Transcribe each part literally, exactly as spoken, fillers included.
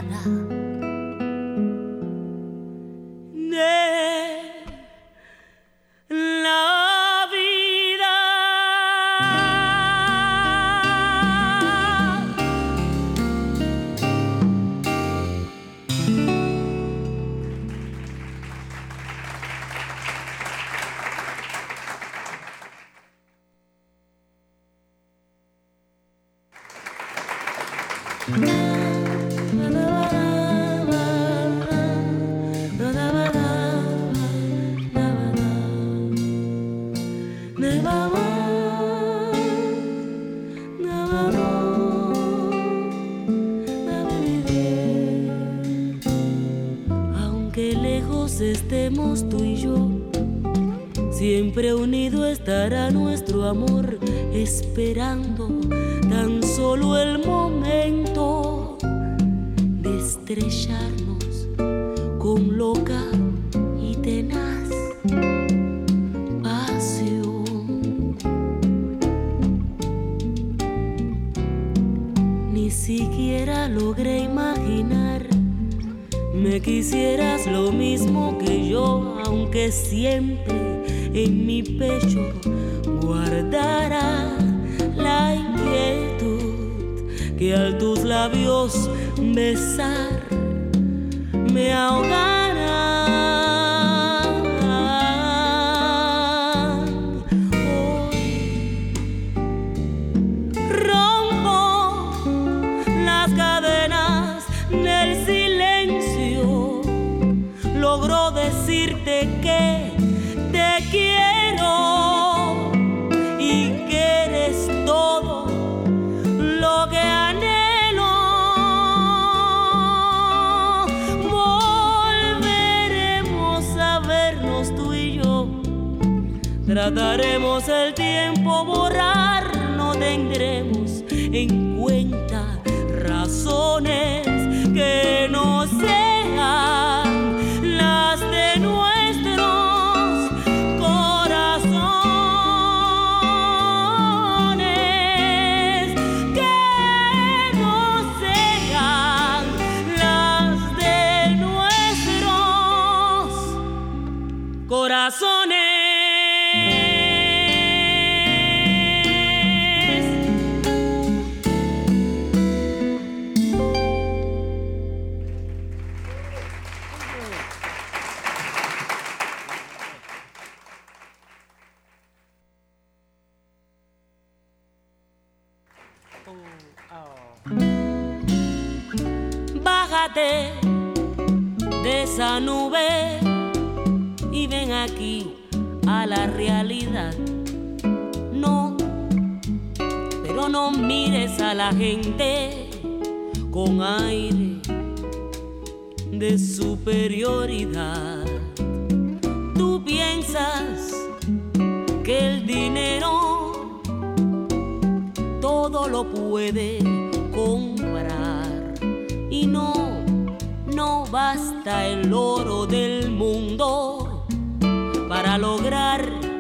nada de la vida. Aunque lejos estemos tú y yo, siempre unido estará nuestro amor, esperando tan solo el momento de estrellarnos con loca y tenaz pasión. Ni siquiera logré imaginar me quisieras lo mismo que yo, aunque siempre en mi pecho guardara la inquietud que al tus labios besar me ahogará. Hoy rompo las cadenas del silencio, logro decirte que te quiero y que eres todo lo que anhelo. Volveremos a vernos tú y yo, trataremos el tiempo borrar, no tendremos en cuenta razones que no sean las de nuestros corazones, que no sean las de nuestros corazones. Bájate de esa nube y ven aquí a la realidad. No, pero no mires a la gente con aire de superioridad. Tú piensas que el dinero todo lo puede comprar y no, no basta el oro del mundo para lograr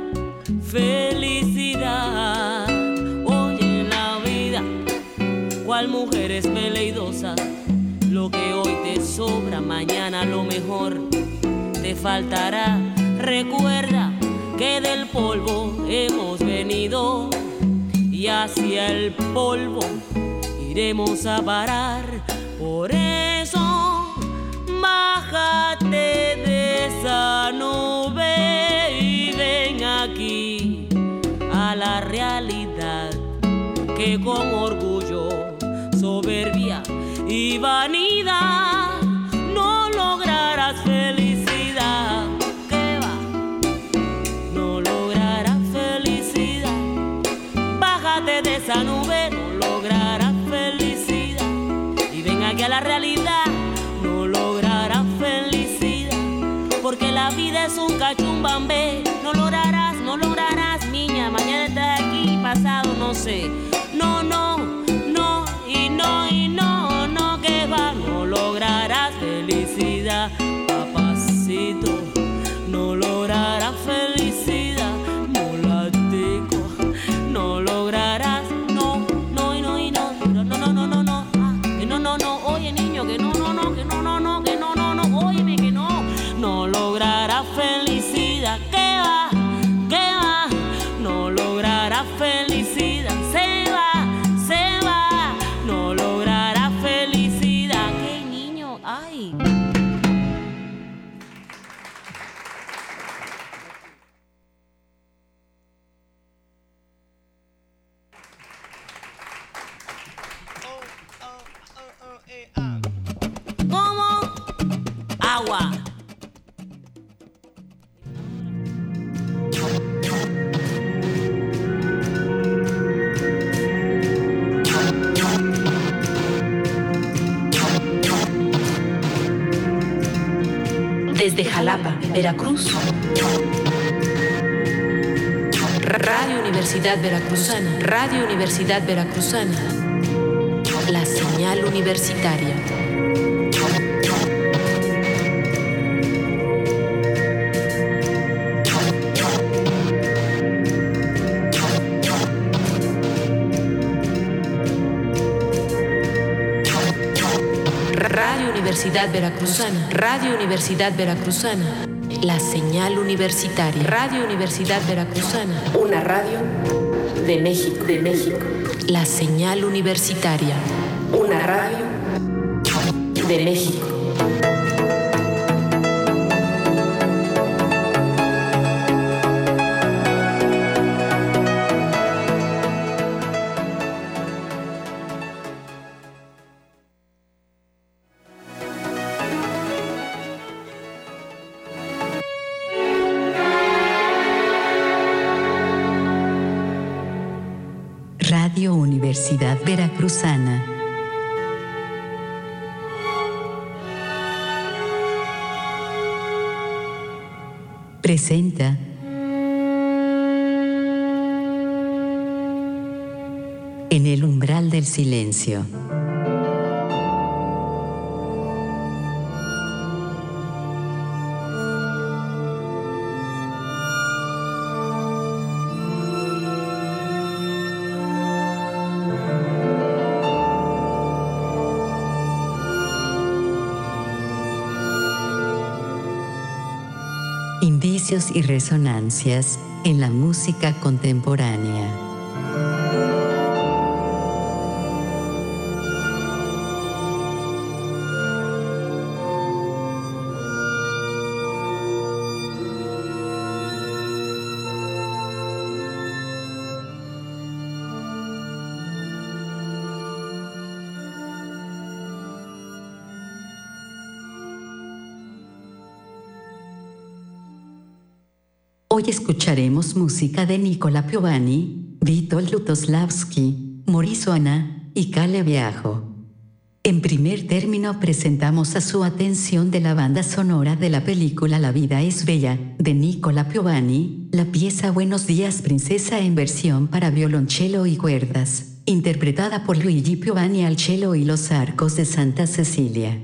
felicidad. Oye, en la vida, cual mujer es veleidosa, lo que hoy te sobra, mañana a lo mejor te faltará. Recuerda que del polvo hemos venido y hacia el polvo iremos a parar. Por eso bájate de esa nube y ven aquí a la realidad, que con orgullo, soberbia y vanidad no lograrás felicidad. ¿Qué va? No lograrás felicidad. Bájate de esa nube, no lograrás felicidad. Y ven aquí a la realidad, no lograrás felicidad. Porque la vida es un cachumbambé. No lograrás, no lograrás, niña. Mañana estás aquí, pasado no sé. No, no, no, y no, y no, no, que va. No lograrás felicidad, papacito. No lograrás felicidad, molatico. No lograrás, no, no, y no, y no, no, no, no, no, no, no, ah, que no, no, no, oye niño, que no, no, no. aquí. ¿Cómo? Agua. Desde Jalapa, Veracruz. Radio Universidad Veracruzana. Radio Universidad Veracruzana. La señal universitaria. Radio Universidad Veracruzana. Radio Universidad Veracruzana. La señal universitaria. Radio Universidad Veracruzana. Una radio de México, de México. La señal universitaria. Una radio de México. Radio Universidad Veracruzana. Presenta En el umbral del silencio. Indicios y resonancias en la música contemporánea. Hoy escucharemos música de Nicola Piovani, Witold Lutosławski, Maurice Oana y Kale Biajo. En primer término presentamos a su atención de la banda sonora de la película La vida es bella, de Nicola Piovani, la pieza Buenos días princesa en versión para violonchelo y cuerdas, interpretada por Luigi Piovani al cello y los arcos de Santa Cecilia.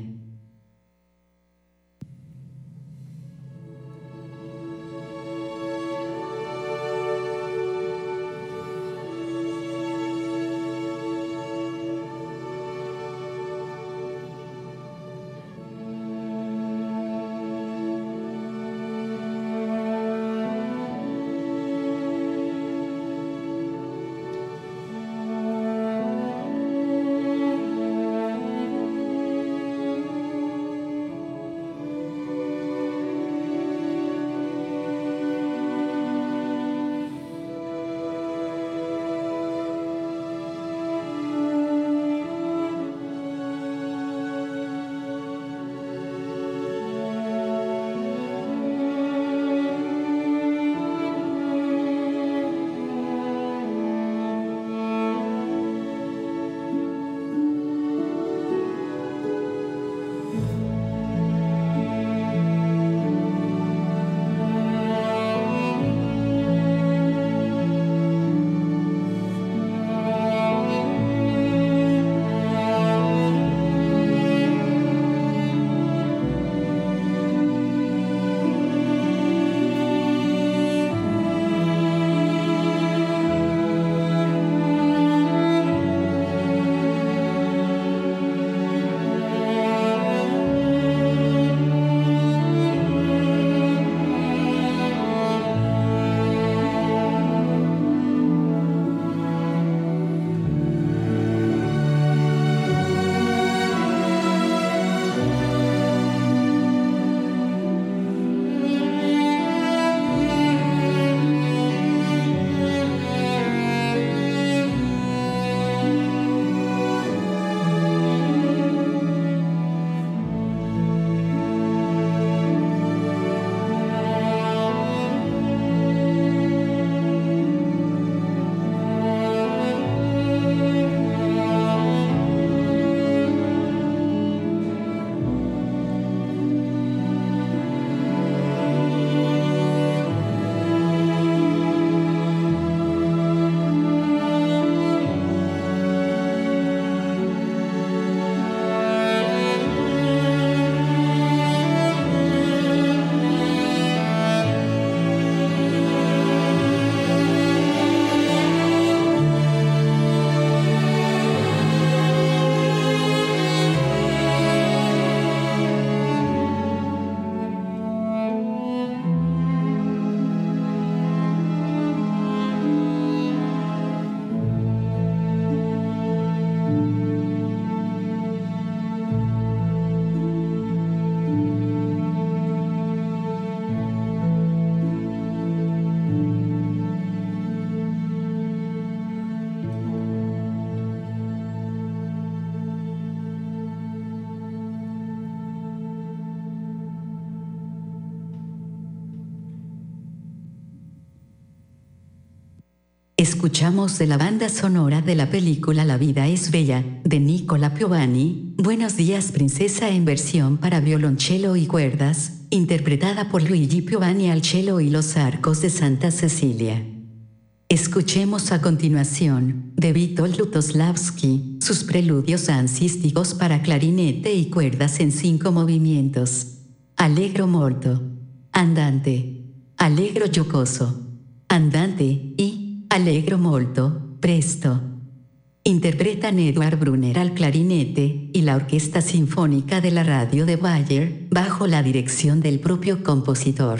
Escuchamos de la banda sonora de la película La vida es bella, de Nicola Piovani, Buenos días princesa en versión para violonchelo y cuerdas, interpretada por Luigi Piovani al cello y los arcos de Santa Cecilia. Escuchemos a continuación, de Witold Lutosławski, sus preludios dancísticos para clarinete y cuerdas en cinco movimientos. Allegro molto, andante, allegro giocoso, andante y allegro molto, presto. Interpretan Edward Brunner al clarinete y la Orquesta Sinfónica de la Radio de Bayer, bajo la dirección del propio compositor.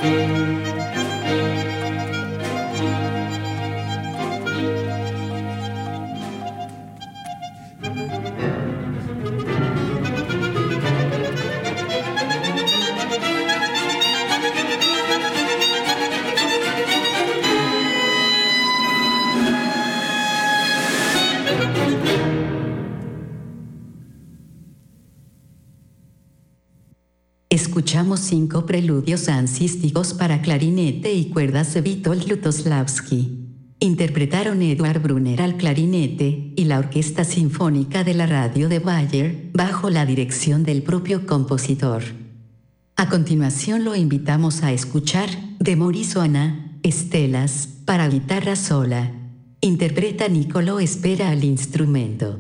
Escuchamos cinco preludios dancísticos para clarinete y cuerdas de Witold Lutosławski. Interpretaron Edward Brunner al clarinete y la Orquesta Sinfónica de la Radio de Bayer, bajo la dirección del propio compositor. A continuación lo invitamos a escuchar, de Maurice Ohana, Estelas, para guitarra sola. Interpreta Niccolò Spera al instrumento.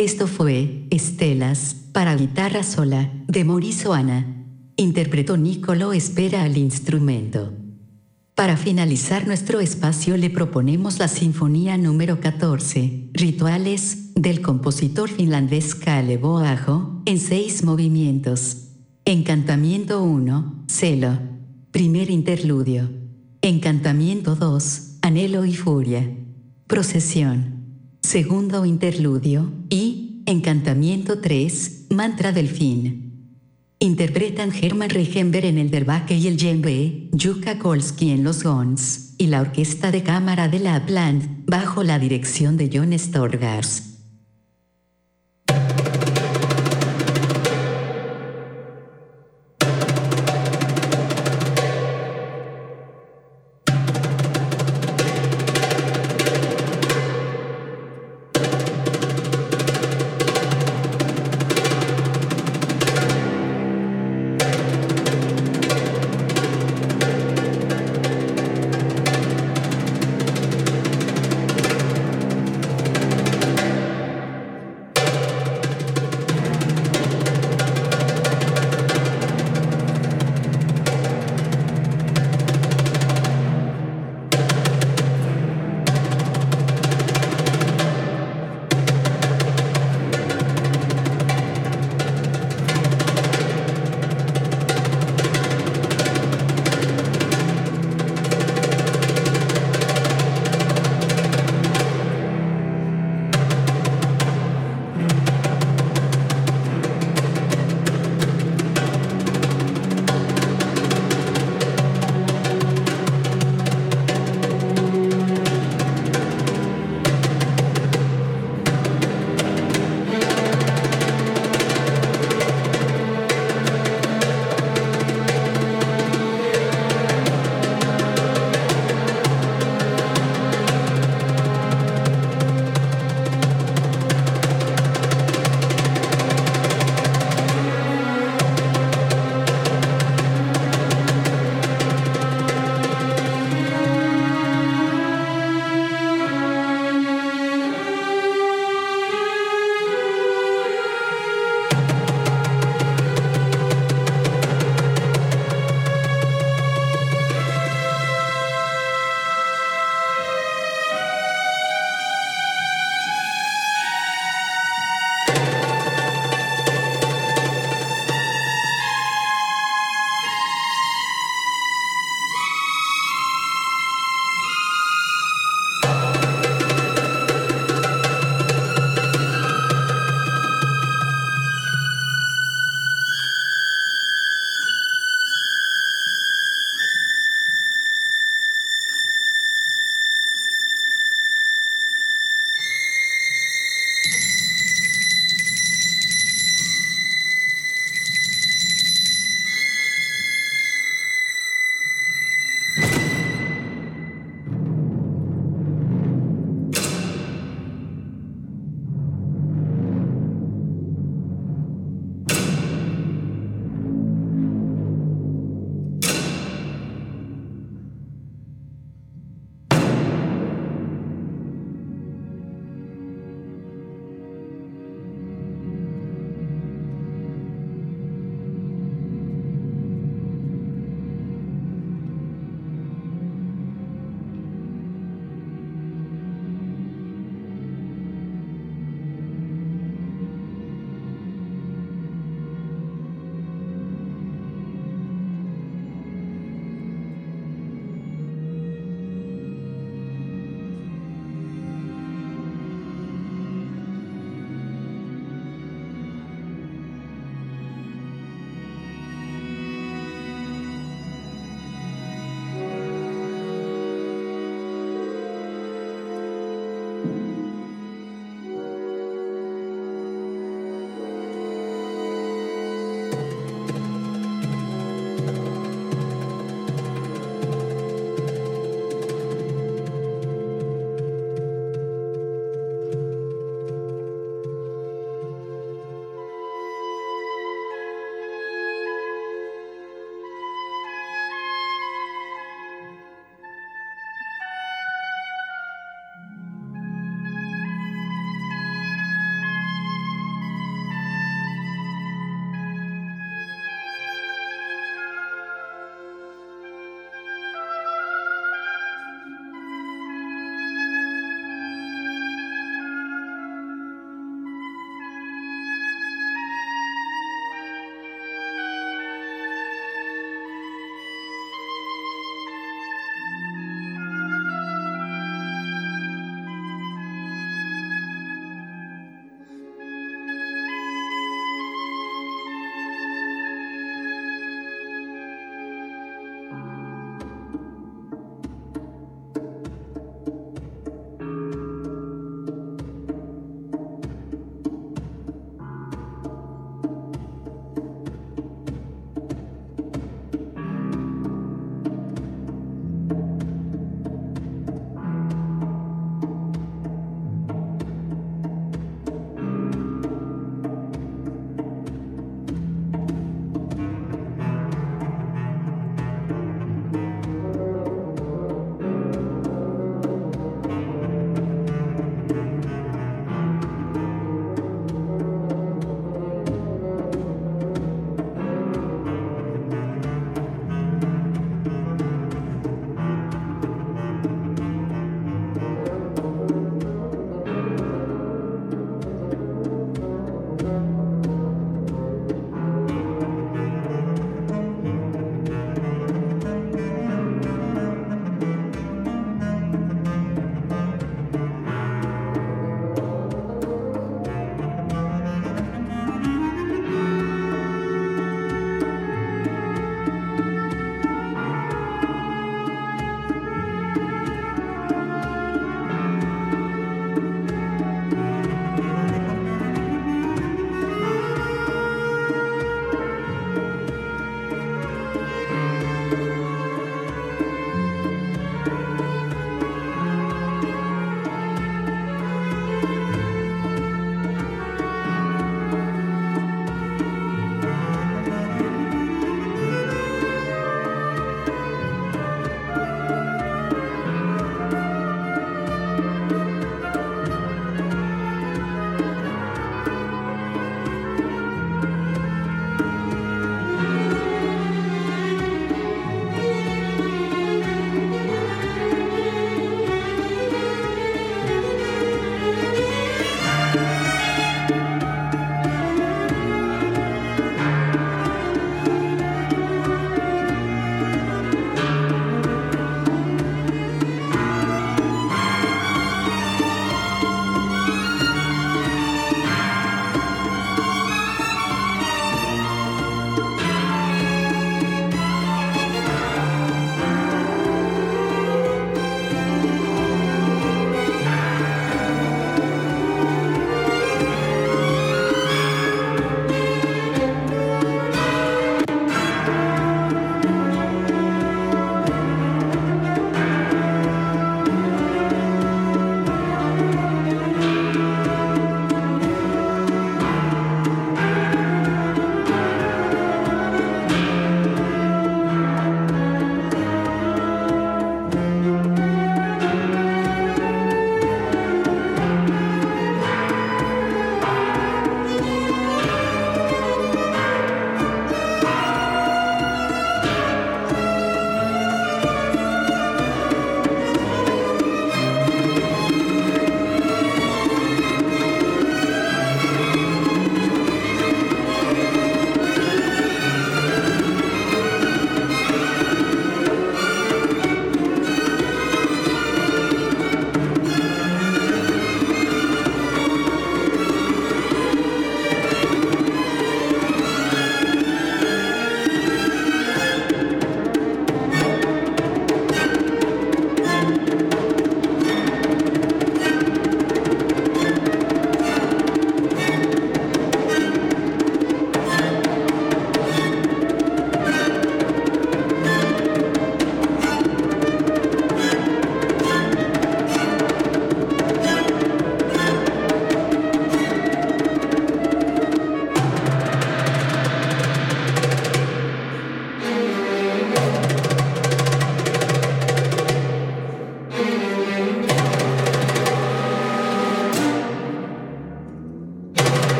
Esto fue Estelas, para guitarra sola, de Mauricio Ana. Interpretó Niccolò Spera al instrumento. Para finalizar nuestro espacio le proponemos la Sinfonía número catorce, Rituales, del compositor finlandés Kalevo Aho, en seis movimientos. Encantamiento uno, Celo. Primer interludio. Encantamiento dos, Anhelo y Furia. Procesión. Segundo interludio, y Encantamiento tres, Mantra del fin. Interpretan Hermann Reichenberg en el derbaque y el djembe, Jukka Kolski en los gons, y la Orquesta de Cámara de Lapland, bajo la dirección de Jon Storgars.